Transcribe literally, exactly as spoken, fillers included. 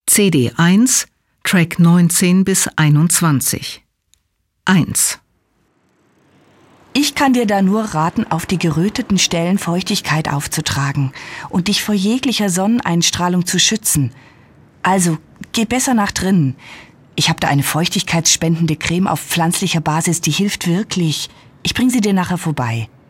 C D eins, Track neunzehn bis einundzwanzig. eins. Ich kann dir da nur raten, auf die geröteten Stellen Feuchtigkeit aufzutragen und dich vor jeglicher Sonneneinstrahlung zu schützen. Also, geh besser nach drinnen. Ich habe da eine feuchtigkeitsspendende Creme auf pflanzlicher Basis, die hilft wirklich. Ich bring sie dir nachher vorbei.